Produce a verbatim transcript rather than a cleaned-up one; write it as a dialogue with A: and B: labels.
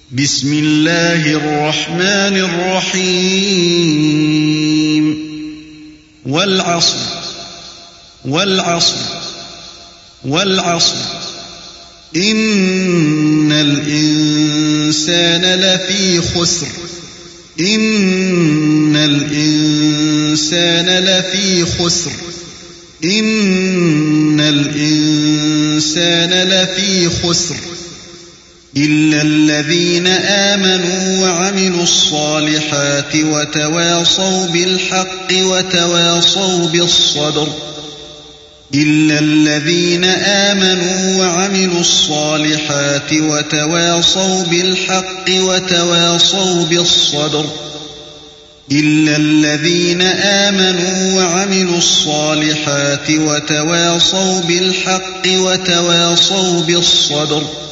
A: بسم الله الرحمن الرحيم والعصر والعصر والعصر إن الإنسان لفي خسر إن الإنسان لفي خسر إن الإنسان لفي خسر إلا الذين آمنوا وعملوا الصالحات وتواصوا بالحق وتواصوا بالصبر إلا الذين آمنوا وعملوا الصالحات وتواصوا بالحق وتواصوا بالصبر إلا الذين آمنوا وعملوا الصالحات وتواصوا بالحق وتواصوا بالصبر